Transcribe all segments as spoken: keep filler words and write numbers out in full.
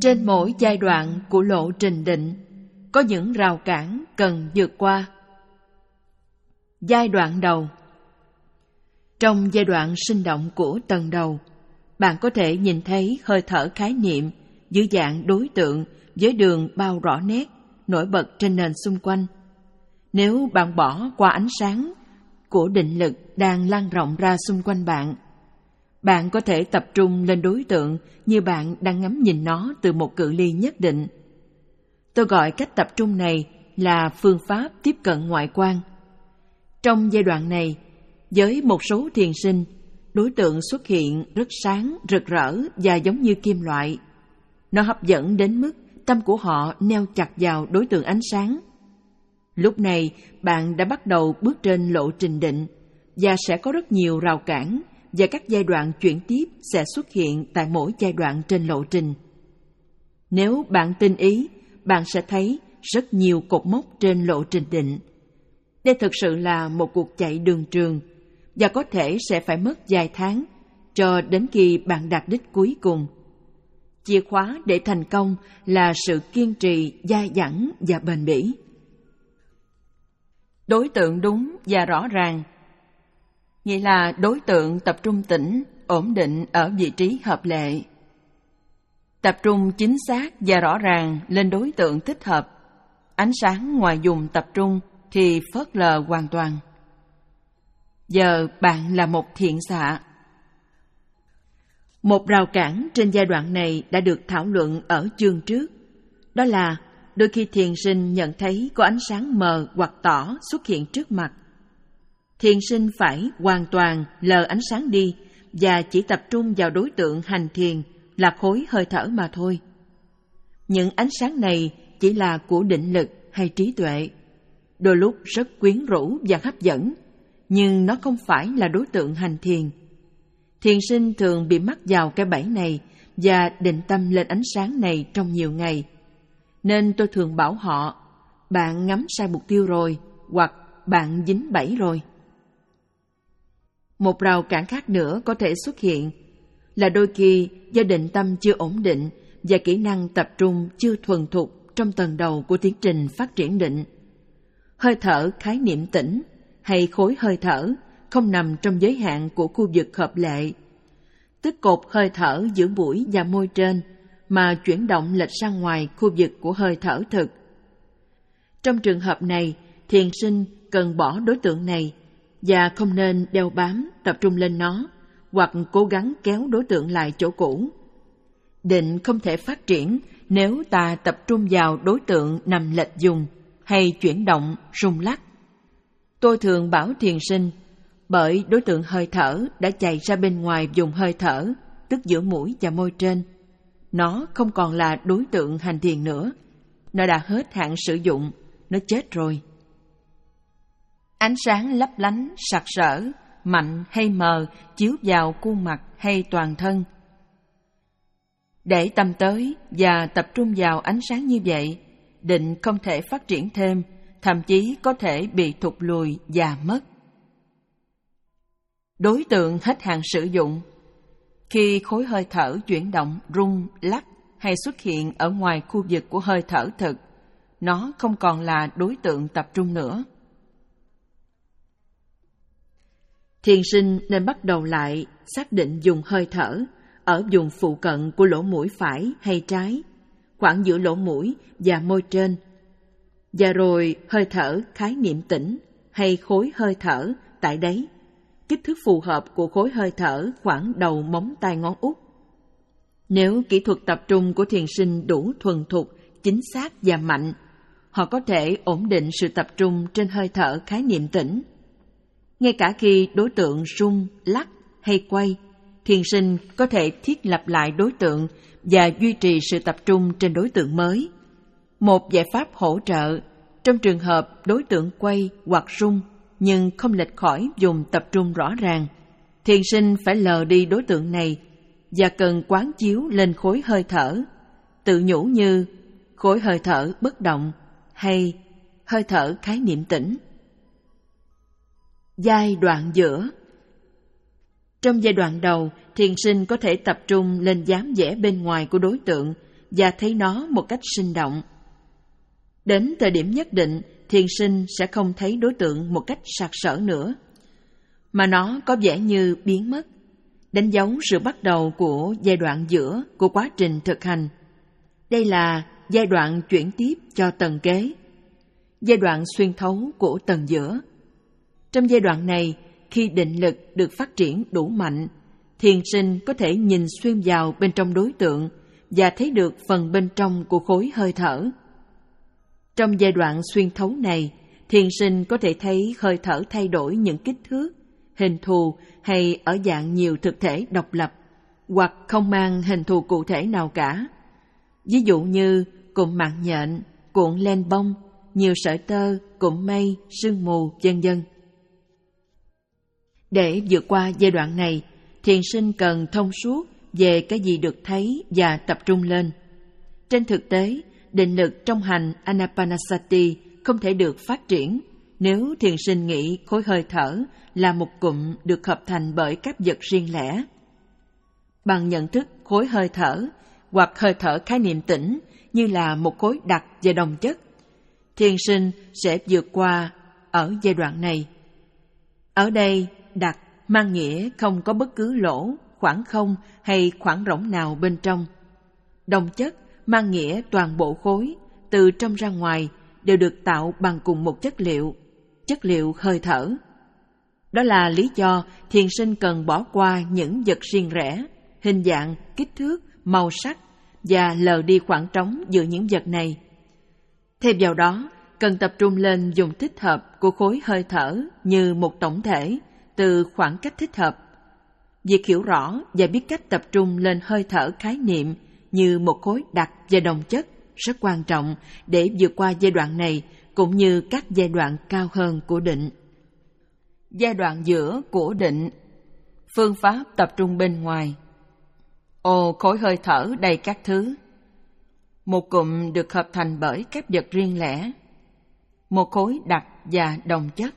Trên mỗi giai đoạn của lộ trình định, có những rào cản cần vượt qua. Giai đoạn đầu. Trong giai đoạn sinh động của tầng đầu, bạn có thể nhìn thấy hơi thở khái niệm dưới dạng đối tượng với đường bao rõ nét, nổi bật trên nền xung quanh. Nếu bạn bỏ qua ánh sáng của định lực đang lan rộng ra xung quanh bạn, bạn có thể tập trung lên đối tượng như bạn đang ngắm nhìn nó từ một cự ly nhất định. Tôi gọi cách tập trung này là phương pháp tiếp cận ngoại quan. Trong giai đoạn này, với một số thiền sinh, đối tượng xuất hiện rất sáng, rực rỡ và giống như kim loại. Nó hấp dẫn đến mức tâm của họ neo chặt vào đối tượng ánh sáng. Lúc này, bạn đã bắt đầu bước trên lộ trình định và sẽ có rất nhiều rào cản và các giai đoạn chuyển tiếp sẽ xuất hiện tại mỗi giai đoạn trên lộ trình. Nếu bạn tinh ý, bạn sẽ thấy rất nhiều cột mốc trên lộ trình định. Đây thực sự là một cuộc chạy đường trường và có thể sẽ phải mất vài tháng cho đến khi bạn đạt đích cuối cùng. Chìa khóa để thành công là sự kiên trì, dai dẳng và bền bỉ. Đối tượng đúng và rõ ràng, nghĩa là đối tượng tập trung tĩnh, ổn định ở vị trí hợp lệ. Tập trung chính xác và rõ ràng lên đối tượng thích hợp. Ánh sáng ngoài vùng tập trung thì phớt lờ hoàn toàn. Giờ bạn là một thiện xạ. Một rào cản trên giai đoạn này đã được thảo luận ở chương trước. Đó là đôi khi thiền sinh nhận thấy có ánh sáng mờ hoặc tỏ xuất hiện trước mặt. Thiền sinh phải hoàn toàn lờ ánh sáng đi và chỉ tập trung vào đối tượng hành thiền là khối hơi thở mà thôi. Những ánh sáng này chỉ là của định lực hay trí tuệ, đôi lúc rất quyến rũ và hấp dẫn, nhưng nó không phải là đối tượng hành thiền. Thiền sinh thường bị mắc vào cái bẫy này và định tâm lên ánh sáng này trong nhiều ngày. Nên tôi thường bảo họ, bạn ngắm sai mục tiêu rồi, hoặc bạn dính bẫy rồi. Một rào cản khác nữa có thể xuất hiện là đôi khi do định tâm chưa ổn định và kỹ năng tập trung chưa thuần thục trong tầng đầu của tiến trình phát triển định. Hơi thở khái niệm tĩnh hay khối hơi thở không nằm trong giới hạn của khu vực hợp lệ, tức cột hơi thở giữa mũi và môi trên, mà chuyển động lệch sang ngoài khu vực của hơi thở thực. Trong trường hợp này, thiền sinh cần bỏ đối tượng này và không nên đeo bám, tập trung lên nó, hoặc cố gắng kéo đối tượng lại chỗ cũ. Định không thể phát triển nếu ta tập trung vào đối tượng nằm lệch vùng hay chuyển động, rung lắc. Tôi thường bảo thiền sinh, bởi đối tượng hơi thở đã chạy ra bên ngoài vùng hơi thở, tức giữa mũi và môi trên. Nó không còn là đối tượng hành thiền nữa. Nó đã hết hạn sử dụng, nó chết rồi. Ánh sáng lấp lánh, sặc sỡ, mạnh hay mờ chiếu vào khuôn mặt hay toàn thân. Để tâm tới và tập trung vào ánh sáng như vậy, định không thể phát triển thêm, thậm chí có thể bị thụt lùi và mất. Đối tượng hết hạn sử dụng. Khi khối hơi thở chuyển động, rung, lắc hay xuất hiện ở ngoài khu vực của hơi thở thực, nó không còn là đối tượng tập trung nữa. Thiền sinh nên bắt đầu lại xác định dùng hơi thở ở vùng phụ cận của lỗ mũi phải hay trái, khoảng giữa lỗ mũi và môi trên, và rồi hơi thở khái niệm tĩnh hay khối hơi thở tại đấy, kích thước phù hợp của khối hơi thở khoảng đầu móng tay ngón út. Nếu kỹ thuật tập trung của thiền sinh đủ thuần thục, chính xác và mạnh, họ có thể ổn định sự tập trung trên hơi thở khái niệm tĩnh. Ngay cả khi đối tượng rung, lắc hay quay, thiền sinh có thể thiết lập lại đối tượng và duy trì sự tập trung trên đối tượng mới. Một giải pháp hỗ trợ trong trường hợp đối tượng quay hoặc rung nhưng không lệch khỏi vùng tập trung rõ ràng, thiền sinh phải lờ đi đối tượng này và cần quán chiếu lên khối hơi thở, tự nhủ như khối hơi thở bất động hay hơi thở khái niệm tĩnh. Giai đoạn giữa. Trong giai đoạn đầu, thiền sinh có thể tập trung lên dáng vẻ bên ngoài của đối tượng và thấy nó một cách sinh động. Đến thời điểm nhất định, thiền sinh sẽ không thấy đối tượng một cách sặc sỡ nữa, mà nó có vẻ như biến mất, đánh dấu sự bắt đầu của giai đoạn giữa của quá trình thực hành. Đây là giai đoạn chuyển tiếp cho tầng kế, giai đoạn xuyên thấu của tầng giữa. Trong giai đoạn này, khi định lực được phát triển đủ mạnh, thiền sinh có thể nhìn xuyên vào bên trong đối tượng và thấy được phần bên trong của khối hơi thở. Trong giai đoạn xuyên thấu này, thiền sinh có thể thấy hơi thở thay đổi những kích thước, hình thù hay ở dạng nhiều thực thể độc lập, hoặc không mang hình thù cụ thể nào cả. Ví dụ như cụm mạng nhện, cuộn len bông, nhiều sợi tơ, cụm mây, sương mù, vân vân. Để vượt qua giai đoạn này, thiền sinh cần thông suốt về cái gì được thấy và tập trung lên. Trên thực tế, định lực trong hành Anapanasati không thể được phát triển nếu thiền sinh nghĩ khối hơi thở là một cụm được hợp thành bởi các vật riêng lẻ. Bằng nhận thức khối hơi thở hoặc hơi thở khái niệm tĩnh như là một khối đặc và đồng chất, thiền sinh sẽ vượt qua ở giai đoạn này. Ở đây, đặc mang nghĩa không có bất cứ lỗ, khoảng không hay khoảng rỗng nào bên trong. Đồng chất mang nghĩa toàn bộ khối, từ trong ra ngoài, đều được tạo bằng cùng một chất liệu, chất liệu hơi thở. Đó là lý do thiền sinh cần bỏ qua những vật riêng rẽ, hình dạng, kích thước, màu sắc và lờ đi khoảng trống giữa những vật này. Thêm vào đó, cần tập trung lên dùng thích hợp của khối hơi thở như một tổng thể, từ khoảng cách thích hợp. Việc hiểu rõ và biết cách tập trung lên hơi thở khái niệm như một khối đặc và đồng chất rất quan trọng để vượt qua giai đoạn này cũng như các giai đoạn cao hơn của định. Giai đoạn giữa của định. Phương pháp tập trung bên ngoài. Ồ, khối hơi thở đầy các thứ. Một cụm được hợp thành bởi các vật riêng lẻ. Một khối đặc và đồng chất.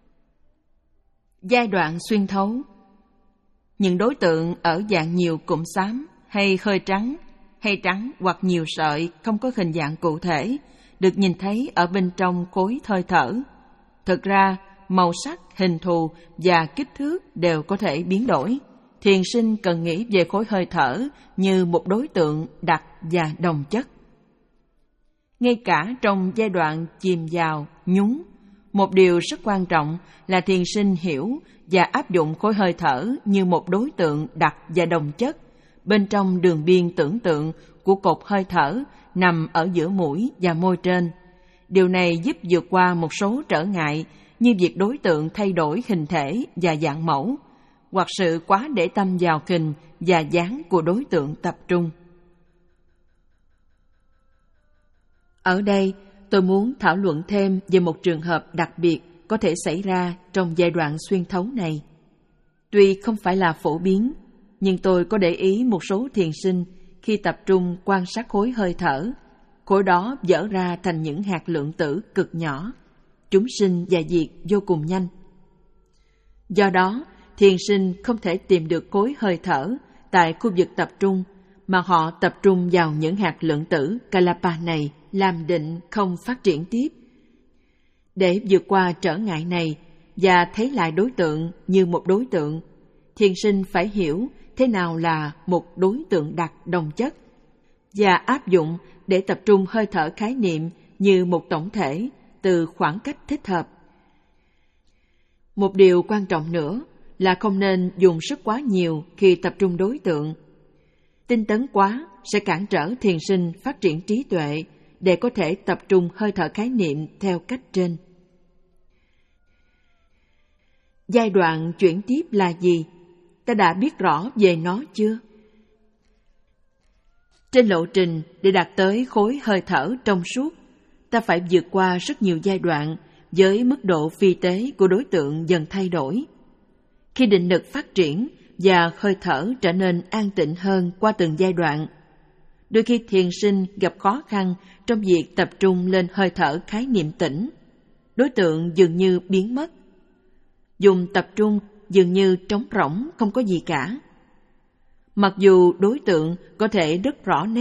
Giai đoạn xuyên thấu. Những đối tượng ở dạng nhiều cụm xám hay hơi trắng, hay trắng hoặc nhiều sợi không có hình dạng cụ thể, được nhìn thấy ở bên trong khối hơi thở. Thực ra, màu sắc, hình thù và kích thước đều có thể biến đổi. Thiền sinh cần nghĩ về khối hơi thở như một đối tượng đặc và đồng chất. Ngay cả trong giai đoạn chìm vào, nhúng, một điều rất quan trọng là thiền sinh hiểu và áp dụng khối hơi thở như một đối tượng đặc và đồng chất bên trong đường biên tưởng tượng của cột hơi thở nằm ở giữa mũi và môi trên. Điều này giúp vượt qua một số trở ngại như việc đối tượng thay đổi hình thể và dạng mẫu, hoặc sự quá để tâm vào hình và dáng của đối tượng tập trung. Ở đây, tôi muốn thảo luận thêm về một trường hợp đặc biệt có thể xảy ra trong giai đoạn xuyên thấu này. Tuy không phải là phổ biến, nhưng tôi có để ý một số thiền sinh khi tập trung quan sát khối hơi thở, khối đó vỡ ra thành những hạt lượng tử cực nhỏ, chúng sinh và diệt vô cùng nhanh. Do đó, thiền sinh không thể tìm được khối hơi thở tại khu vực tập trung, mà họ tập trung vào những hạt lượng tử Kalapa này làm định không phát triển tiếp. Để vượt qua trở ngại này và thấy lại đối tượng như một đối tượng, thiền sinh phải hiểu thế nào là một đối tượng đặc đồng chất và áp dụng để tập trung hơi thở khái niệm như một tổng thể từ khoảng cách thích hợp. Một điều quan trọng nữa là không nên dùng sức quá nhiều khi tập trung đối tượng. Tinh tấn quá sẽ cản trở thiền sinh phát triển trí tuệ để có thể tập trung hơi thở khái niệm theo cách trên. Giai đoạn chuyển tiếp là gì? Ta đã biết rõ về nó chưa? Trên lộ trình để đạt tới khối hơi thở trong suốt, ta phải vượt qua rất nhiều giai đoạn với mức độ phi tế của đối tượng dần thay đổi. Khi định lực phát triển và hơi thở trở nên an tịnh hơn qua từng giai đoạn, đôi khi thiền sinh gặp khó khăn trong việc tập trung lên hơi thở khái niệm tĩnh. Đối tượng dường như biến mất. Dùng tập trung dường như trống rỗng, không có gì cả. Mặc dù đối tượng có thể rất rõ nét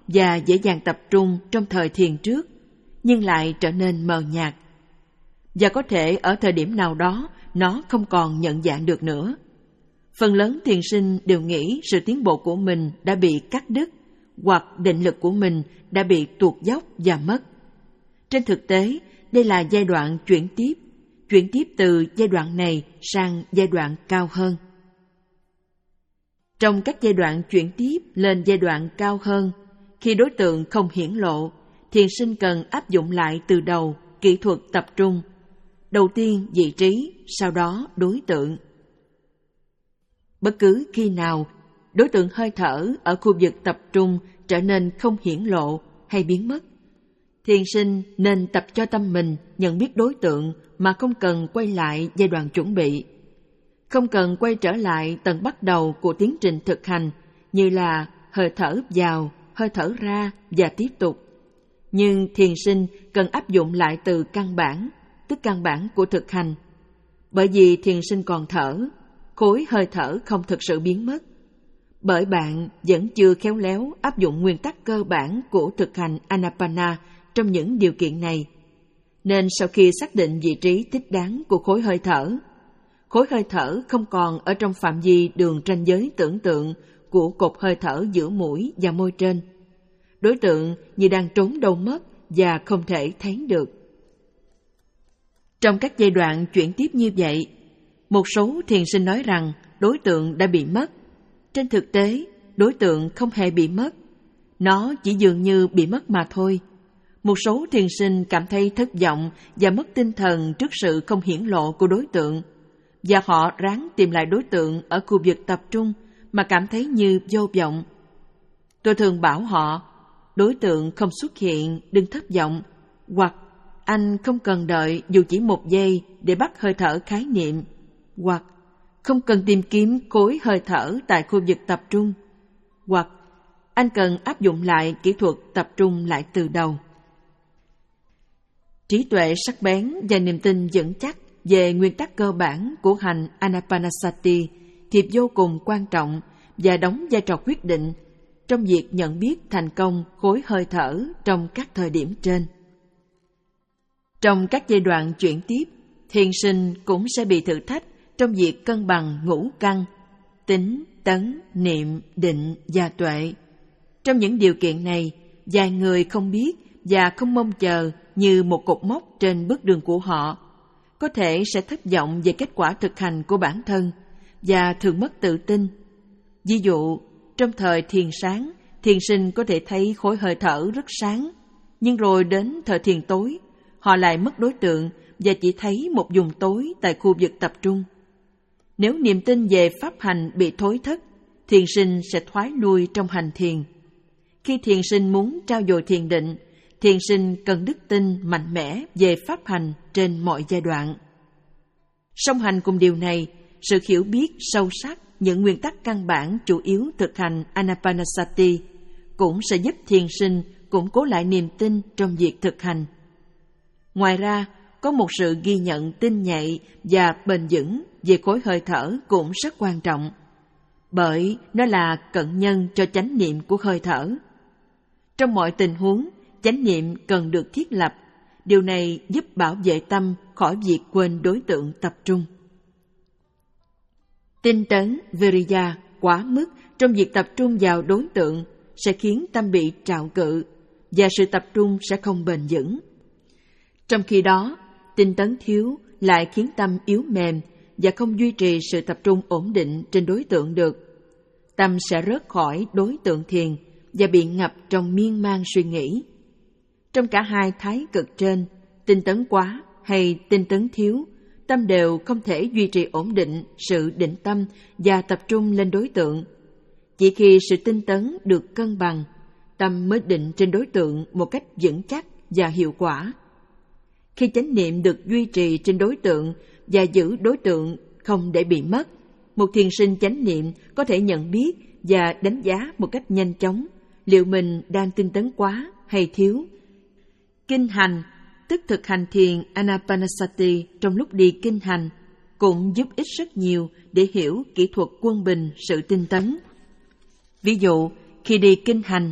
và dễ dàng tập trung trong thời thiền trước, nhưng lại trở nên mờ nhạt. Và có thể ở thời điểm nào đó nó không còn nhận dạng được nữa. Phần lớn thiền sinh đều nghĩ sự tiến bộ của mình đã bị cắt đứt, hoặc định lực của mình đã bị tuột dốc và mất. Trên thực tế, đây là giai đoạn chuyển tiếp, chuyển tiếp từ giai đoạn này sang giai đoạn cao hơn. Trong các giai đoạn chuyển tiếp lên giai đoạn cao hơn, khi đối tượng không hiển lộ, thiền sinh cần áp dụng lại từ đầu kỹ thuật tập trung. Đầu tiên vị trí, sau đó đối tượng. Bất cứ khi nào đối tượng hơi thở ở khu vực tập trung trở nên không hiển lộ hay biến mất, thiền sinh nên tập cho tâm mình nhận biết đối tượng mà không cần quay lại giai đoạn chuẩn bị. Không cần quay trở lại tầng bắt đầu của tiến trình thực hành như là hơi thở vào, hơi thở ra và tiếp tục. Nhưng thiền sinh cần áp dụng lại từ căn bản, tức căn bản của thực hành. Bởi vì thiền sinh còn thở, khối hơi thở không thực sự biến mất. Bởi bạn vẫn chưa khéo léo áp dụng nguyên tắc cơ bản của thực hành Anapana trong những điều kiện này. Nên sau khi xác định vị trí thích đáng của khối hơi thở, khối hơi thở không còn ở trong phạm vi đường ranh giới tưởng tượng của cột hơi thở giữa mũi và môi trên. Đối tượng như đang trốn đâu mất và không thể thấy được. Trong các giai đoạn chuyển tiếp như vậy, một số thiền sinh nói rằng đối tượng đã bị mất. Trên thực tế, đối tượng không hề bị mất. Nó chỉ dường như bị mất mà thôi. Một số thiền sinh cảm thấy thất vọng và mất tinh thần trước sự không hiển lộ của đối tượng, và họ ráng tìm lại đối tượng ở khu vực tập trung mà cảm thấy như vô vọng. Tôi thường bảo họ, đối tượng không xuất hiện, đừng thất vọng, hoặc anh không cần đợi dù chỉ một giây để bắt hơi thở khái niệm, hoặc không cần tìm kiếm khối hơi thở tại khu vực tập trung, hoặc anh cần áp dụng lại kỹ thuật tập trung lại từ đầu. Trí tuệ sắc bén và niềm tin vững chắc về nguyên tắc cơ bản của hành Anapanasati thì vô cùng quan trọng và đóng vai trò quyết định trong việc nhận biết thành công khối hơi thở trong các thời điểm trên. Trong các giai đoạn chuyển tiếp, thiền sinh cũng sẽ bị thử thách trong việc cân bằng ngũ căn, tính, tấn, niệm, định và tuệ. Trong những điều kiện này, vài người không biết và không mong chờ như một cột mốc trên bước đường của họ, có thể sẽ thất vọng về kết quả thực hành của bản thân và thường mất tự tin. Ví dụ, trong thời thiền sáng, thiền sinh có thể thấy khối hơi thở rất sáng, nhưng rồi đến thời thiền tối, họ lại mất đối tượng và chỉ thấy một vùng tối tại khu vực tập trung. Nếu niềm tin về pháp hành bị thối thất, thiền sinh sẽ thoái lui trong hành thiền. Khi thiền sinh muốn trau dồi thiền định, thiền sinh cần đức tin mạnh mẽ về pháp hành trên mọi giai đoạn. Song hành cùng điều này, sự hiểu biết sâu sắc những nguyên tắc căn bản chủ yếu thực hành Anapanasati cũng sẽ giúp thiền sinh củng cố lại niềm tin trong việc thực hành. Ngoài ra, có một sự ghi nhận tinh nhạy và bền vững về khối hơi thở cũng rất quan trọng, bởi nó là cận nhân cho chánh niệm của hơi thở. Trong mọi tình huống, chánh niệm cần được thiết lập. Điều này giúp bảo vệ tâm khỏi việc quên đối tượng tập trung. Tinh tấn, Viriya, quá mức trong việc tập trung vào đối tượng sẽ khiến tâm bị trạo cự và sự tập trung sẽ không bền vững. Trong khi đó, tinh tấn thiếu lại khiến tâm yếu mềm và không duy trì sự tập trung ổn định trên đối tượng được. Tâm sẽ rớt khỏi đối tượng thiền và bị ngập trong miên man suy nghĩ. Trong cả hai thái cực trên, tinh tấn quá hay tinh tấn thiếu, tâm đều không thể duy trì ổn định sự định tâm và tập trung lên đối tượng. Chỉ khi sự tinh tấn được cân bằng, tâm mới định trên đối tượng một cách vững chắc và hiệu quả. Khi chánh niệm được duy trì trên đối tượng và giữ đối tượng không để bị mất, một thiền sinh chánh niệm có thể nhận biết và đánh giá một cách nhanh chóng liệu mình đang tinh tấn quá hay thiếu. Kinh hành, tức thực hành thiền Anapanasati trong lúc đi kinh hành, cũng giúp ích rất nhiều để hiểu kỹ thuật quân bình sự tinh tấn. Ví dụ, khi đi kinh hành,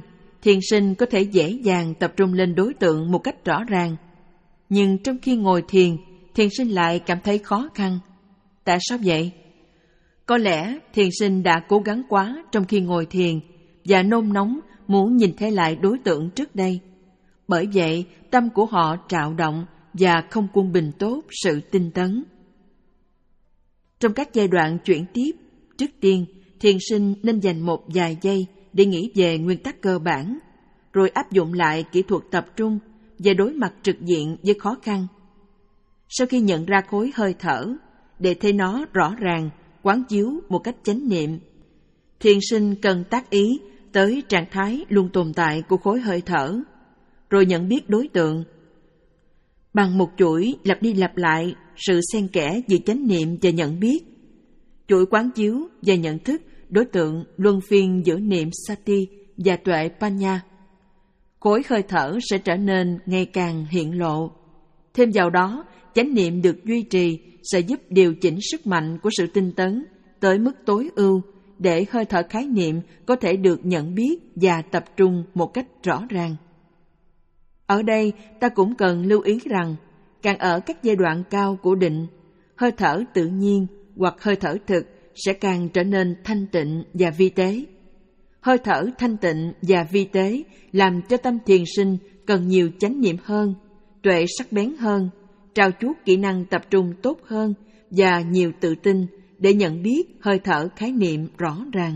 thiền sinh có thể dễ dàng tập trung lên đối tượng một cách rõ ràng. Nhưng trong khi ngồi thiền, thiền sinh lại cảm thấy khó khăn. Tại sao vậy? Có lẽ thiền sinh đã cố gắng quá trong khi ngồi thiền và nôn nóng muốn nhìn thấy lại đối tượng trước đây. Bởi vậy, tâm của họ trạo động và không quân bình tốt sự tinh tấn. Trong các giai đoạn chuyển tiếp, trước tiên, thiền sinh nên dành một vài giây để nghĩ về nguyên tắc cơ bản, rồi áp dụng lại kỹ thuật tập trung và đối mặt trực diện với khó khăn. Sau khi nhận ra khối hơi thở, để thấy nó rõ ràng, quán chiếu một cách chánh niệm, thiền sinh cần tác ý tới trạng thái luôn tồn tại của khối hơi thở, rồi nhận biết đối tượng. Bằng một chuỗi lặp đi lặp lại sự xen kẽ giữa chánh niệm và nhận biết, chuỗi quán chiếu và nhận thức đối tượng luân phiên giữa niệm sati và tuệ panya, khối hơi thở sẽ trở nên ngày càng hiện lộ. Thêm vào đó, chánh niệm được duy trì sẽ giúp điều chỉnh sức mạnh của sự tinh tấn tới mức tối ưu để hơi thở khái niệm có thể được nhận biết và tập trung một cách rõ ràng. Ở đây, ta cũng cần lưu ý rằng, càng ở các giai đoạn cao của định, hơi thở tự nhiên hoặc hơi thở thực sẽ càng trở nên thanh tịnh và vi tế. Hơi thở thanh tịnh và vi tế làm cho tâm thiền sinh cần nhiều chánh niệm hơn, tuệ sắc bén hơn, trau chuốt kỹ năng tập trung tốt hơn và nhiều tự tin để nhận biết hơi thở khái niệm rõ ràng.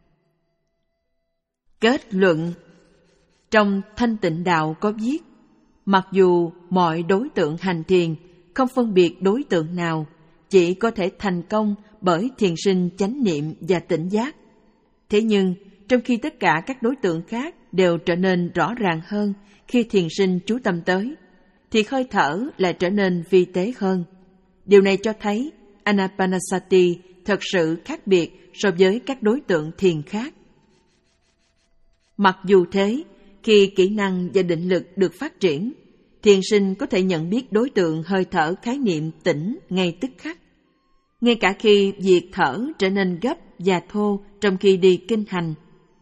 Kết luận. Trong Thanh Tịnh Đạo có viết, mặc dù mọi đối tượng hành thiền, không phân biệt đối tượng nào, chỉ có thể thành công bởi thiền sinh chánh niệm và tỉnh giác. Thế nhưng, trong khi tất cả các đối tượng khác đều trở nên rõ ràng hơn khi thiền sinh chú tâm tới, thì hơi thở lại trở nên vi tế hơn. Điều này cho thấy Anapanasati thật sự khác biệt so với các đối tượng thiền khác. Mặc dù thế, khi kỹ năng và định lực được phát triển, thiền sinh có thể nhận biết đối tượng hơi thở khái niệm tỉnh ngay tức khắc. Ngay cả khi việc thở trở nên gấp và thô trong khi đi kinh hành.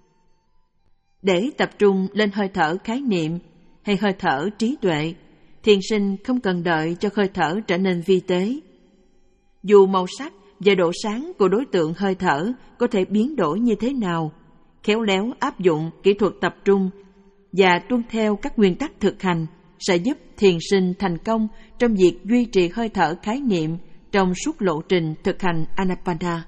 Để tập trung lên hơi thở khái niệm hay hơi thở trí tuệ, thiền sinh không cần đợi cho hơi thở trở nên vi tế. Dù màu sắc và độ sáng của đối tượng hơi thở có thể biến đổi như thế nào, khéo léo áp dụng kỹ thuật tập trung và tuân theo các nguyên tắc thực hành sẽ giúp thiền sinh thành công trong việc duy trì hơi thở khái niệm trong suốt lộ trình thực hành Anapana.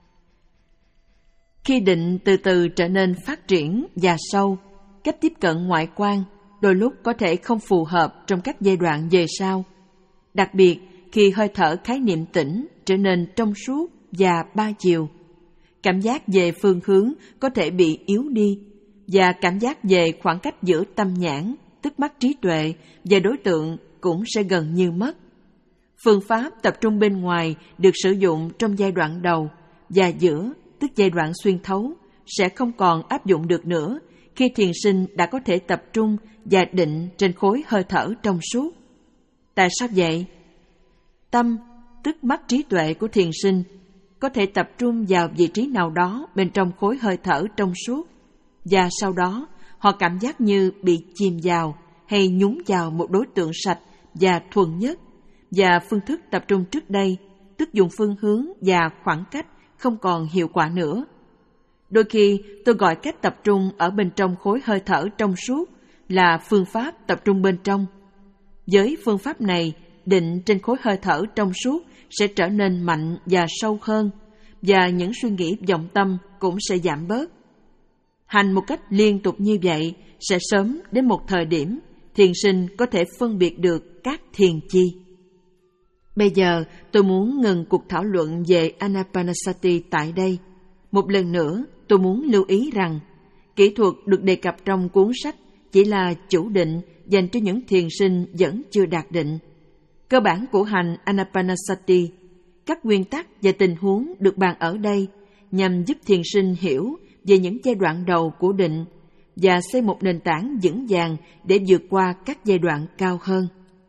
Khi định từ từ trở nên phát triển và sâu, cách tiếp cận ngoại quan đôi lúc có thể không phù hợp trong các giai đoạn về sau. Đặc biệt khi hơi thở khái niệm tĩnh trở nên trong suốt và ba chiều, cảm giác về phương hướng có thể bị yếu đi và cảm giác về khoảng cách giữa tâm nhãn, tức mắt trí tuệ và đối tượng cũng sẽ gần như mất. Phương pháp tập trung bên ngoài được sử dụng trong giai đoạn đầu và giữa, tức giai đoạn xuyên thấu, sẽ không còn áp dụng được nữa khi thiền sinh đã có thể tập trung và định trên khối hơi thở trong suốt. Tại sao vậy? Tâm, tức mắt trí tuệ của thiền sinh, có thể tập trung vào vị trí nào đó bên trong khối hơi thở trong suốt, và sau đó họ cảm giác như bị chìm vào hay nhúng vào một đối tượng sạch và thuần nhất, và phương thức tập trung trước đây, tức dùng phương hướng và khoảng cách, không còn hiệu quả nữa. Đôi khi tôi gọi cách tập trung ở bên trong khối hơi thở trong suốt là phương pháp tập trung bên trong. Với phương pháp này, định trên khối hơi thở trong suốt sẽ trở nên mạnh và sâu hơn, và những suy nghĩ vọng tâm cũng sẽ giảm bớt. Hành một cách liên tục như vậy sẽ sớm đến một thời điểm thiền sinh có thể phân biệt được các thiền chi. Bây giờ tôi muốn ngừng cuộc thảo luận về Anapanasati tại đây. Một lần nữa tôi muốn lưu ý rằng kỹ thuật được đề cập trong cuốn sách chỉ là chủ định dành cho những thiền sinh vẫn chưa đạt định. Cơ bản của hành Anapanasati, các nguyên tắc và tình huống được bàn ở đây nhằm giúp thiền sinh hiểu về những giai đoạn đầu của định và xây một nền tảng vững vàng để vượt qua các giai đoạn cao hơn.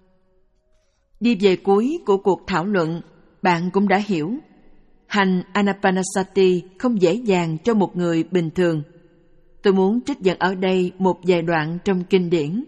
Đi về cuối của cuộc thảo luận, bạn cũng đã hiểu, hành Anapanasati không dễ dàng cho một người bình thường. tôi muốn trích dẫn ở đây một vài đoạn trong kinh điển.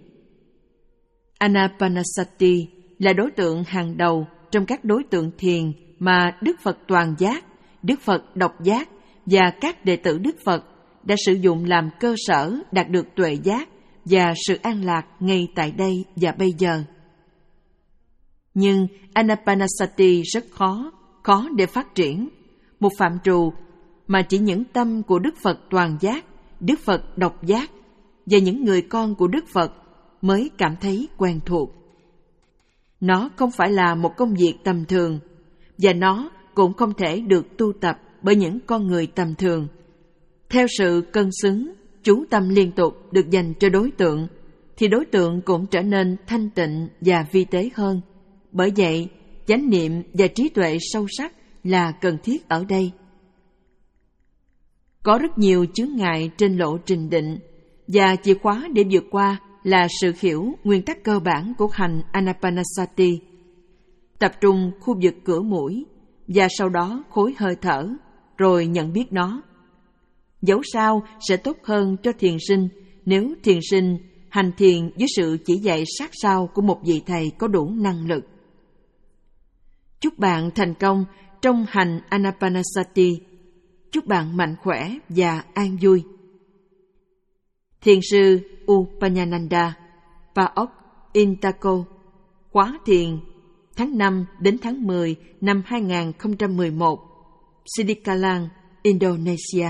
Anapanasati là đối tượng hàng đầu trong các đối tượng thiền mà Đức Phật Toàn Giác, Đức Phật Độc Giác và các đệ tử Đức Phật đã sử dụng làm cơ sở đạt được tuệ giác và sự an lạc ngay tại đây và bây giờ. Nhưng Anapanasati rất khó, khó để phát triển, một phạm trù mà chỉ những tâm của Đức Phật Toàn Giác, Đức Phật Độc Giác và những người con của Đức Phật mới cảm thấy quen thuộc. Nó không phải là một công việc tầm thường, và nó cũng không thể được tu tập bởi những con người tầm thường. Theo sự cân xứng, chú tâm liên tục được dành cho đối tượng, thì đối tượng cũng trở nên thanh tịnh và vi tế hơn. Bởi vậy, chánh niệm và trí tuệ sâu sắc là cần thiết ở đây. Có rất nhiều chướng ngại trên lộ trình định, và chìa khóa để vượt qua là sự hiểu nguyên tắc cơ bản của hành Anapanasati. Tập trung khu vực cửa mũi, và sau đó khối hơi thở, rồi nhận biết nó. Dẫu sao sẽ tốt hơn cho thiền sinh nếu thiền sinh hành thiền dưới sự chỉ dạy sát sao của một vị thầy có đủ năng lực. Chúc bạn thành công trong hành Anapanasati. Chúc bạn mạnh khỏe và an vui. Thiền sư Upanyananda, Paok Intako, khóa thiền tháng năm đến tháng mười năm hai nghìn không trăm mười một, Sidikalang, Indonesia.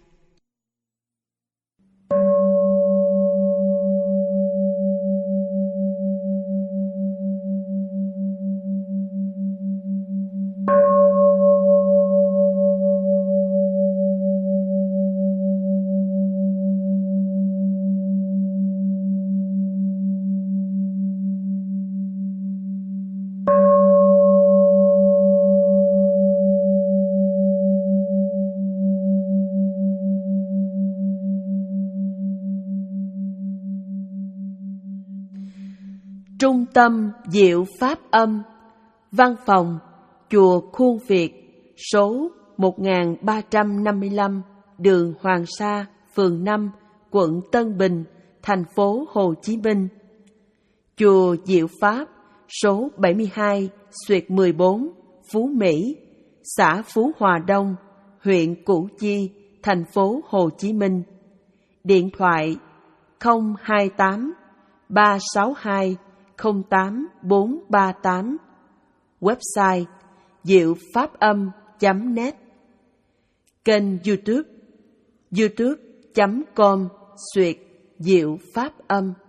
Trung tâm Diệu Pháp Âm, Văn phòng Chùa Khuôn Việt, số một nghìn ba trăm năm mươi lăm, đường Hoàng Sa, phường năm, quận Tân Bình, thành phố Hồ Chí Minh. Chùa Diệu Pháp, số bảy mươi hai, xuyệt mười bốn, Phú Mỹ, xã Phú Hòa Đông, huyện Củ Chi, thành phố Hồ Chí Minh. Điện thoại không hai tám ba sáu hai không tám bốn ba tám. Website diệu pháp âm chấm net. Kênh YouTube youtube chấm com xuyệt diệu pháp âm.